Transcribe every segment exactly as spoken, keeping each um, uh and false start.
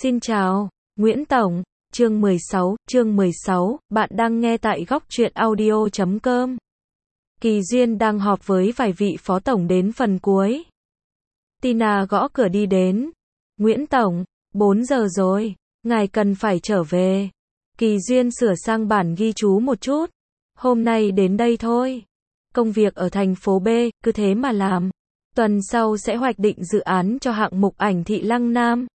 Xin chào, Nguyễn Tổng, chương mười sáu, chương mười sáu, bạn đang nghe tại góc truyện audio chấm com. Kỳ Duyên đang họp với vài vị phó tổng đến phần cuối. Tina gõ cửa đi đến. Nguyễn Tổng, bốn giờ rồi, ngài cần phải trở về. Kỳ Duyên sửa sang bản ghi chú một chút. Hôm nay đến đây thôi. Công việc ở thành phố B, cứ thế mà làm. Tuần sau sẽ hoạch định dự án cho hạng mục ảnh thị Lăng Nam.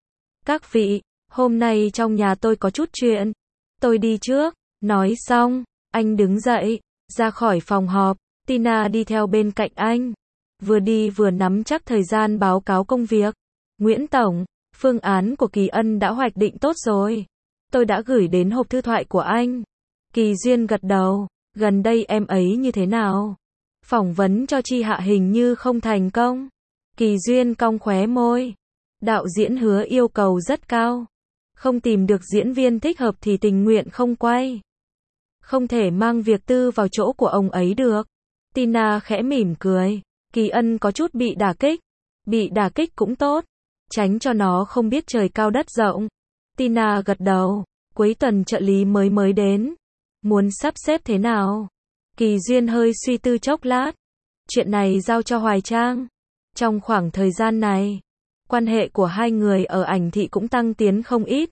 Các vị, hôm nay trong nhà tôi có chút chuyện. Tôi đi trước. Nói xong, anh đứng dậy, ra khỏi phòng họp. Tina đi theo bên cạnh anh. Vừa đi vừa nắm chắc thời gian báo cáo công việc. Nguyễn Tổng, phương án của Kỳ Ân đã hoạch định tốt rồi. Tôi đã gửi đến hộp thư thoại của anh. Kỳ Duyên gật đầu. Gần đây em ấy như thế nào? Phỏng vấn cho Chi Hạ hình như không thành công. Kỳ Duyên cong khóe môi. Đạo diễn Hứa yêu cầu rất cao. Không tìm được diễn viên thích hợp thì tình nguyện không quay. Không thể mang việc tư vào chỗ của ông ấy được. Tina khẽ mỉm cười. Kỳ Ân có chút bị đả kích. Bị đả kích cũng tốt. Tránh cho nó không biết trời cao đất rộng. Tina gật đầu. Cuối tuần trợ lý mới mới đến. Muốn sắp xếp thế nào? Kỳ Duyên hơi suy tư chốc lát. Chuyện này giao cho Hoài Trang. Trong khoảng thời gian này, quan hệ của hai người ở ảnh thị cũng tăng tiến không ít.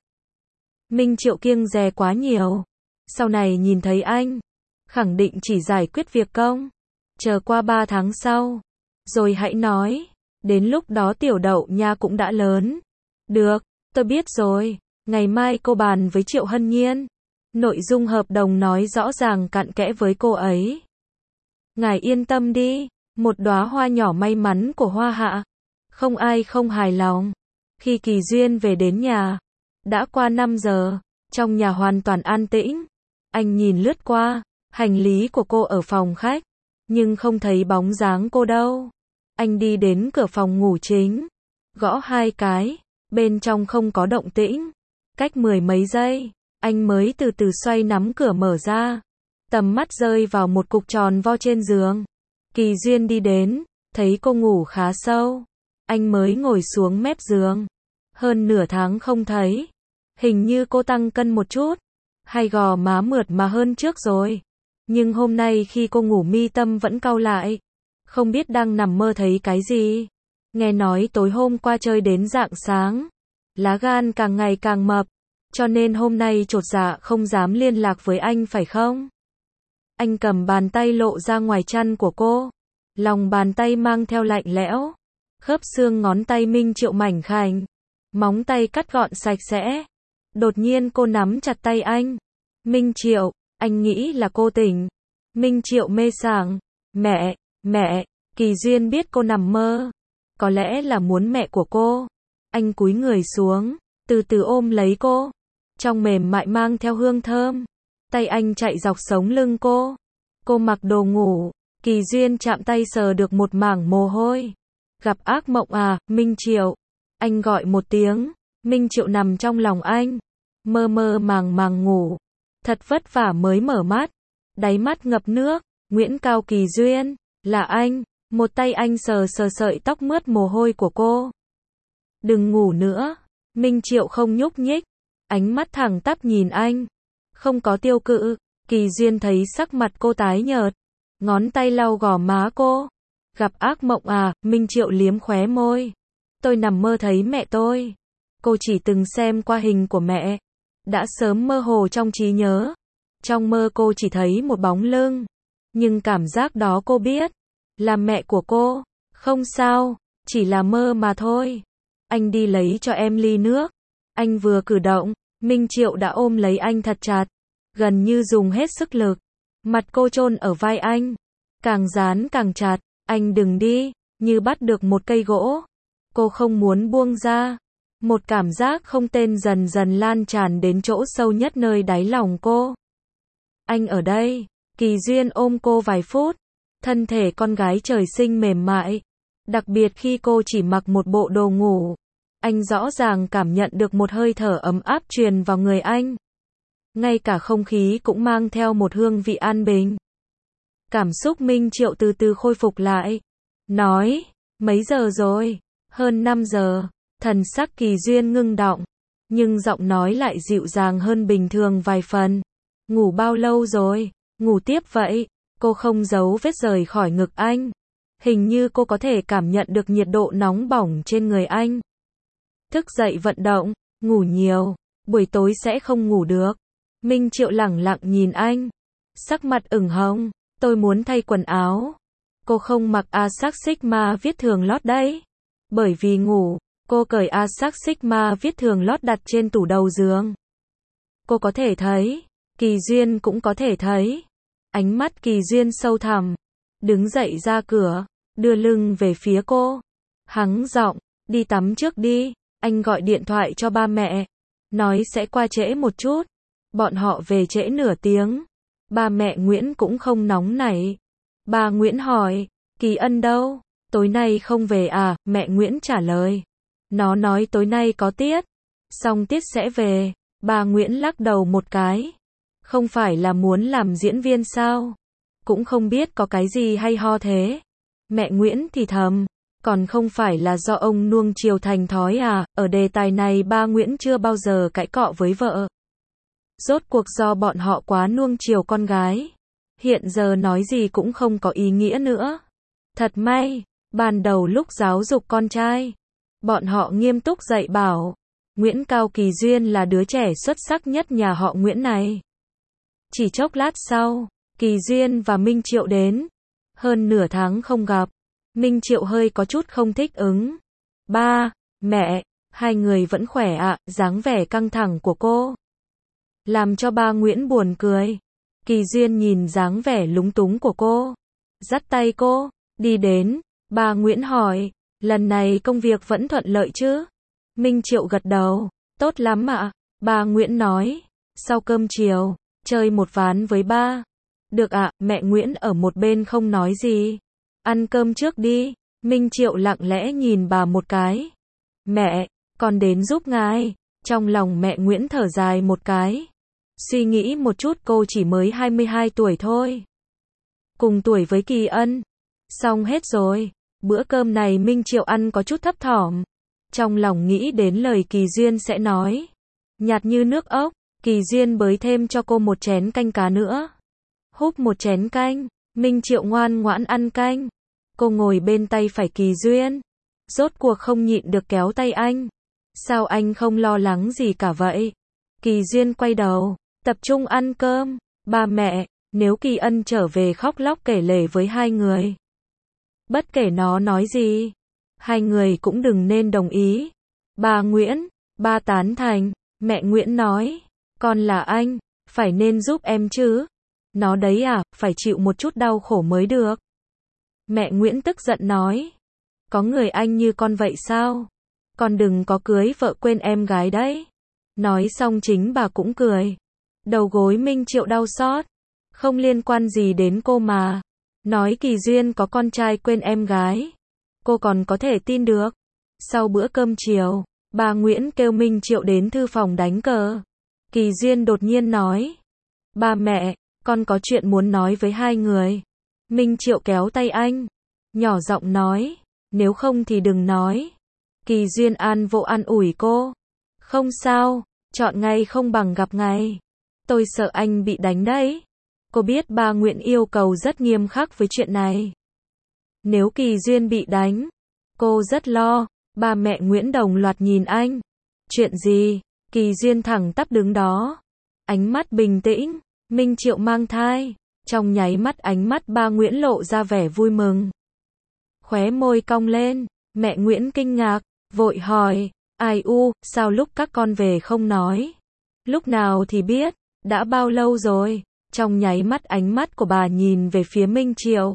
Minh Triệu kiêng dè quá nhiều. Sau này nhìn thấy anh, khẳng định chỉ giải quyết việc công. Chờ qua ba tháng sau, rồi hãy nói. Đến lúc đó Tiểu Đậu Nha cũng đã lớn. Được, tôi biết rồi. Ngày mai cô bàn với Triệu Hân Nhiên. Nội dung hợp đồng nói rõ ràng cặn kẽ với cô ấy. Ngài yên tâm đi, một đóa hoa nhỏ may mắn của Hoa Hạ. Không ai không hài lòng. Khi Kỳ Duyên về đến nhà, đã qua năm giờ, trong nhà hoàn toàn an tĩnh. Anh nhìn lướt qua, hành lý của cô ở phòng khách, nhưng không thấy bóng dáng cô đâu. Anh đi đến cửa phòng ngủ chính, gõ hai cái, bên trong không có động tĩnh. Cách mười mấy giây, anh mới từ từ xoay nắm cửa mở ra. Tầm mắt rơi vào một cục tròn vo trên giường. Kỳ Duyên đi đến, thấy cô ngủ khá sâu. Anh mới ngồi xuống mép giường. Hơn nửa tháng không thấy. Hình như cô tăng cân một chút. Hay gò má mượt mà hơn trước rồi. Nhưng hôm nay khi cô ngủ mi tâm vẫn cau lại. Không biết đang nằm mơ thấy cái gì. Nghe nói tối hôm qua chơi đến rạng sáng. Lá gan càng ngày càng mập. Cho nên hôm nay chột dạ không dám liên lạc với anh phải không? Anh cầm bàn tay lộ ra ngoài chăn của cô. Lòng bàn tay mang theo lạnh lẽo. Khớp xương ngón tay Minh Triệu mảnh khảnh. Móng tay cắt gọn sạch sẽ. Đột nhiên cô nắm chặt tay anh. Minh Triệu, anh nghĩ là cô tỉnh. Minh Triệu mê sảng. Mẹ, mẹ, Kỳ Duyên biết cô nằm mơ. Có lẽ là muốn mẹ của cô. Anh cúi người xuống, từ từ ôm lấy cô. Trong mềm mại mang theo hương thơm. Tay anh chạy dọc sống lưng cô. Cô mặc đồ ngủ. Kỳ Duyên chạm tay sờ được một mảng mồ hôi. Gặp ác mộng à, Minh Triệu. Anh gọi một tiếng. Minh Triệu nằm trong lòng anh. Mơ mơ màng màng ngủ. Thật vất vả mới mở mắt. Đáy mắt ngập nước. Nguyễn Cao Kỳ Duyên. Là anh. Một tay anh sờ sờ sợi tóc mướt mồ hôi của cô. Đừng ngủ nữa. Minh Triệu không nhúc nhích. Ánh mắt thẳng tắp nhìn anh. Không có tiêu cự. Kỳ Duyên thấy sắc mặt cô tái nhợt. Ngón tay lau gò má cô. Gặp ác mộng à, Minh Triệu liếm khóe môi. Tôi nằm mơ thấy mẹ tôi. Cô chỉ từng xem qua hình của mẹ. Đã sớm mơ hồ trong trí nhớ. Trong mơ cô chỉ thấy một bóng lưng. Nhưng cảm giác đó cô biết. Là mẹ của cô. Không sao, chỉ là mơ mà thôi. Anh đi lấy cho em ly nước. Anh vừa cử động, Minh Triệu đã ôm lấy anh thật chặt. Gần như dùng hết sức lực. Mặt cô chôn ở vai anh. Càng dán càng chặt. Anh đừng đi, như bắt được một cây gỗ. Cô không muốn buông ra. Một cảm giác không tên dần dần lan tràn đến chỗ sâu nhất nơi đáy lòng cô. Anh ở đây. Kỳ Duyên ôm cô vài phút. Thân thể con gái trời sinh mềm mại. Đặc biệt khi cô chỉ mặc một bộ đồ ngủ. Anh rõ ràng cảm nhận được một hơi thở ấm áp truyền vào người anh. Ngay cả không khí cũng mang theo một hương vị an bình. Cảm xúc Minh Triệu từ từ khôi phục lại. Nói, mấy giờ rồi? Hơn năm giờ. Thần sắc Kỳ Duyên ngưng đọng. nhưng giọng nói lại dịu dàng hơn bình thường vài phần. Ngủ bao lâu rồi? Ngủ tiếp vậy. Cô không giấu vết rời khỏi ngực anh. Hình như cô có thể cảm nhận được nhiệt độ nóng bỏng trên người anh. Thức dậy vận động, ngủ nhiều, buổi tối sẽ không ngủ được. Minh Triệu lẳng lặng nhìn anh. Sắc mặt ửng hồng, tôi muốn thay quần áo. Cô không mặc Asac Sigma viết thường lót đấy. Bởi vì ngủ, cô cởi Asac Sigma viết thường lót đặt trên tủ đầu giường. Cô có thể thấy, Kỳ Duyên cũng có thể thấy. Ánh mắt Kỳ Duyên sâu thẳm, đứng dậy ra cửa, đưa lưng về phía cô. Hắng giọng, đi tắm trước đi, anh gọi điện thoại cho ba mẹ, nói sẽ qua trễ một chút. Bọn họ về trễ nửa tiếng. Ba mẹ Nguyễn cũng không nóng nảy. Bà Nguyễn hỏi, Kỳ Ân đâu? Tối nay không về à? Mẹ Nguyễn trả lời. Nó nói tối nay có tiết. Xong tiết sẽ về. Bà Nguyễn lắc đầu một cái. Không phải là muốn làm diễn viên sao? Cũng không biết có cái gì hay ho thế. Mẹ Nguyễn thì thầm. Còn không phải là do ông nuông chiều thành thói à? Ở đề tài này ba Nguyễn chưa bao giờ cãi cọ với vợ. Rốt cuộc do bọn họ quá nuông chiều con gái. Hiện giờ nói gì cũng không có ý nghĩa nữa. Thật may, ban đầu lúc giáo dục con trai, bọn họ nghiêm túc dạy bảo. Nguyễn Cao Kỳ Duyên là đứa trẻ xuất sắc nhất nhà họ Nguyễn này. Chỉ chốc lát sau, Kỳ Duyên và Minh Triệu đến. Hơn nửa tháng không gặp, Minh Triệu hơi có chút không thích ứng. Ba, mẹ, hai người vẫn khỏe ạ, à, dáng vẻ căng thẳng của cô làm cho ba Nguyễn buồn cười. Kỳ Duyên nhìn dáng vẻ lúng túng của cô, dắt tay cô, đi đến. Ba Nguyễn hỏi, lần này công việc vẫn thuận lợi chứ? Minh Triệu gật đầu, tốt lắm ạ. Ba Nguyễn nói, sau cơm chiều, chơi một ván với ba. Được ạ. Mẹ Nguyễn ở một bên không nói gì. Ăn cơm trước đi. Minh Triệu lặng lẽ nhìn bà một cái. Mẹ, con đến giúp ngài. Trong lòng mẹ Nguyễn thở dài một cái. Suy nghĩ một chút, cô chỉ mới hai mươi hai tuổi thôi. Cùng tuổi với Kỳ Ân. Xong hết rồi. Bữa cơm này Minh Triệu ăn có chút thấp thỏm. Trong lòng nghĩ đến lời Kỳ Duyên sẽ nói. Nhạt như nước ốc. Kỳ Duyên bới thêm cho cô một chén canh cá nữa. Húp một chén canh. Minh Triệu ngoan ngoãn ăn canh. Cô ngồi bên tay phải Kỳ Duyên. Rốt cuộc không nhịn được kéo tay anh. Sao anh không lo lắng gì cả vậy? Kỳ Duyên quay đầu, tập trung ăn cơm. Ba mẹ, nếu Kỳ Ân trở về khóc lóc kể lể với hai người, bất kể nó nói gì, hai người cũng đừng nên đồng ý. Bà Nguyễn, ba tán thành. Mẹ Nguyễn nói, con là anh, phải nên giúp em chứ. Nó đấy à, phải chịu một chút đau khổ mới được. Mẹ Nguyễn tức giận nói, có người anh như con vậy sao? Con đừng có cưới vợ quên em gái đấy. Nói xong chính bà cũng cười. Đầu gối Minh Triệu đau xót. Không liên quan gì đến cô mà. Nói Kỳ Duyên có con trai quên em gái, cô còn có thể tin được. Sau bữa cơm chiều, bà Nguyễn kêu Minh Triệu đến thư phòng đánh cờ. Kỳ Duyên đột nhiên nói, ba mẹ, con có chuyện muốn nói với hai người. Minh Triệu kéo tay anh, nhỏ giọng nói, nếu không thì đừng nói. Kỳ Duyên an vô an ủi cô, không sao, chọn ngày không bằng gặp ngày. Tôi sợ anh bị đánh đấy. Cô biết ba Nguyễn yêu cầu rất nghiêm khắc với chuyện này. Nếu Kỳ Duyên bị đánh, cô rất lo. Ba mẹ Nguyễn đồng loạt nhìn anh. Chuyện gì? Kỳ Duyên thẳng tắp đứng đó, ánh mắt bình tĩnh. Minh Triệu mang thai. Trong nháy mắt ánh mắt ba Nguyễn lộ ra vẻ vui mừng. Khóe môi cong lên. Mẹ Nguyễn kinh ngạc, vội hỏi, ai u, sao lúc các con về không nói? Lúc nào thì biết, đã bao lâu rồi? Trong nháy mắt ánh mắt của bà nhìn về phía Minh Triệu.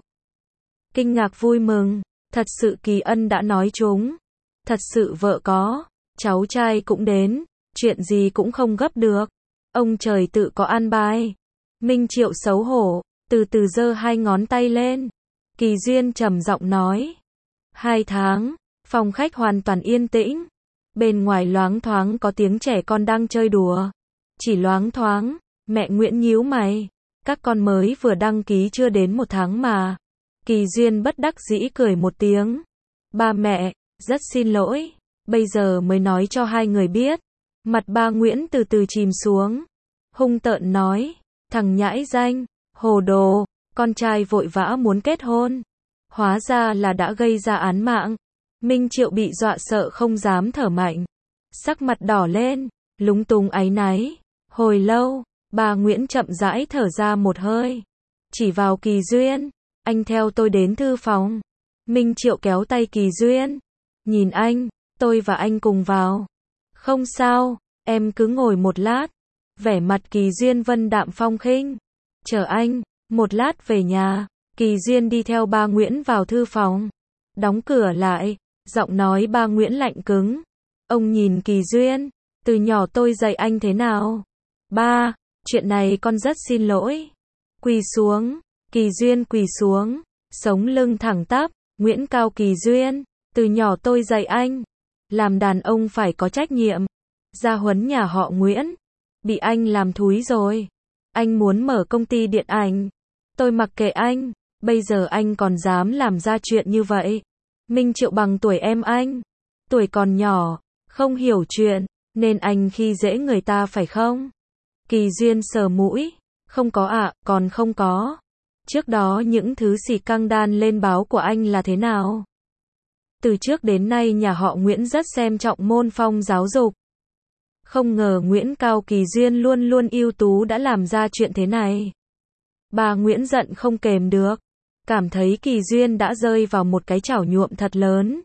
Kinh ngạc vui mừng, thật sự Kỳ Ân đã nói chúng. Thật sự vợ có, cháu trai cũng đến, chuyện gì cũng không gấp được. Ông trời tự có an bài. Minh Triệu xấu hổ, từ từ giơ hai ngón tay lên. Kỳ Duyên trầm giọng nói. Hai tháng, phòng khách hoàn toàn yên tĩnh. Bên ngoài loáng thoáng có tiếng trẻ con đang chơi đùa. Chỉ loáng thoáng. Mẹ Nguyễn nhíu mày. Các con mới vừa đăng ký chưa đến một tháng mà. Kỳ Duyên bất đắc dĩ cười một tiếng. Ba mẹ, rất xin lỗi. Bây giờ mới nói cho hai người biết. Mặt ba Nguyễn từ từ chìm xuống. Hung tợn nói, thằng nhãi danh, hồ đồ, con trai vội vã muốn kết hôn. Hóa ra là đã gây ra án mạng. Minh Triệu bị dọa sợ không dám thở mạnh. Sắc mặt đỏ lên, lúng túng áy náy. Hồi lâu, bà Nguyễn chậm rãi thở ra một hơi. Chỉ vào Kỳ Duyên, anh theo tôi đến thư phòng. Minh Triệu kéo tay Kỳ Duyên. Nhìn anh, tôi và anh cùng vào. Không sao, em cứ ngồi một lát. Vẻ mặt Kỳ Duyên vân đạm phong khinh. Chờ anh, một lát về nhà. Kỳ Duyên đi theo ba Nguyễn vào thư phòng. Đóng cửa lại, giọng nói ba Nguyễn lạnh cứng. Ông nhìn Kỳ Duyên, từ nhỏ tôi dạy anh thế nào? Ba, chuyện này con rất xin lỗi. Quỳ xuống, Kỳ Duyên quỳ xuống, sống lưng thẳng tắp. Nguyễn Cao Kỳ Duyên, từ nhỏ tôi dạy anh, làm đàn ông phải có trách nhiệm. Gia huấn nhà họ Nguyễn, bị anh làm thúi rồi. Anh muốn mở công ty điện ảnh, tôi mặc kệ anh, bây giờ anh còn dám làm ra chuyện như vậy. Minh Triệu bằng tuổi em anh, tuổi còn nhỏ, không hiểu chuyện, nên anh khi dễ người ta phải không? Kỳ Duyên sờ mũi, không có ạ, à, còn không có. Trước đó những thứ xì căng đan lên báo của anh là thế nào? Từ trước đến nay nhà họ Nguyễn rất xem trọng môn phong giáo dục. Không ngờ Nguyễn Cao Kỳ Duyên luôn luôn ưu tú đã làm ra chuyện thế này. Bà Nguyễn giận không kềm được, cảm thấy Kỳ Duyên đã rơi vào một cái chảo nhuộm thật lớn.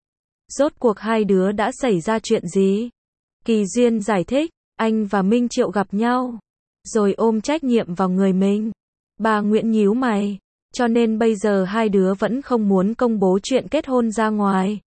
Rốt cuộc hai đứa đã xảy ra chuyện gì? Kỳ Duyên giải thích, anh và Minh Triệu gặp nhau, rồi ôm trách nhiệm vào người mình. Bà Nguyễn nhíu mày, cho nên bây giờ hai đứa vẫn không muốn công bố chuyện kết hôn ra ngoài.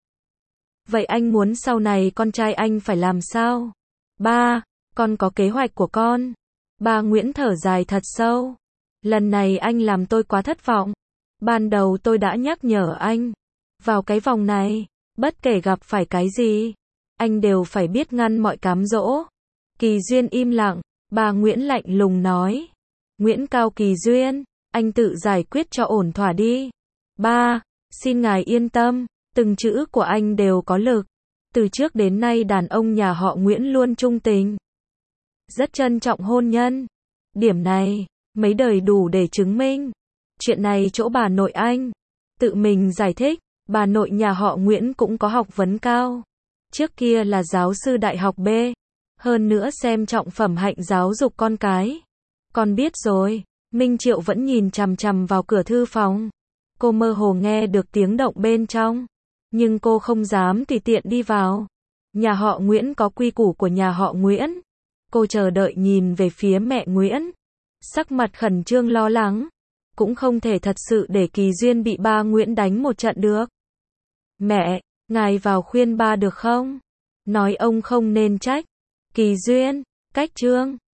Vậy anh muốn sau này con trai anh phải làm sao? Ba, con có kế hoạch của con. Bà Nguyễn thở dài thật sâu. Lần này anh làm tôi quá thất vọng. Ban đầu tôi đã nhắc nhở anh. Vào cái vòng này, bất kể gặp phải cái gì, anh đều phải biết ngăn mọi cám dỗ. Kỳ Duyên im lặng, bà Nguyễn lạnh lùng nói. Nguyễn Cao Kỳ Duyên, anh tự giải quyết cho ổn thỏa đi. Ba, xin ngài yên tâm, từng chữ của anh đều có lực. Từ trước đến nay đàn ông nhà họ Nguyễn luôn trung tình, rất trân trọng hôn nhân. Điểm này, mấy đời đủ để chứng minh. Chuyện này chỗ bà nội anh tự mình giải thích. Bà nội nhà họ Nguyễn cũng có học vấn cao. Trước kia là giáo sư đại học B. Hơn nữa xem trọng phẩm hạnh giáo dục con cái. Con biết rồi. Minh Triệu vẫn nhìn chằm chằm vào cửa thư phòng. Cô mơ hồ nghe được tiếng động bên trong, nhưng cô không dám tùy tiện đi vào. Nhà họ Nguyễn có quy củ của nhà họ Nguyễn. Cô chờ đợi nhìn về phía mẹ Nguyễn, sắc mặt khẩn trương lo lắng. Cũng không thể thật sự để Kỳ Duyên bị ba Nguyễn đánh một trận được. Mẹ, ngài vào khuyên ba được không? Nói ông không nên trách Kỳ Duyên. Cách chương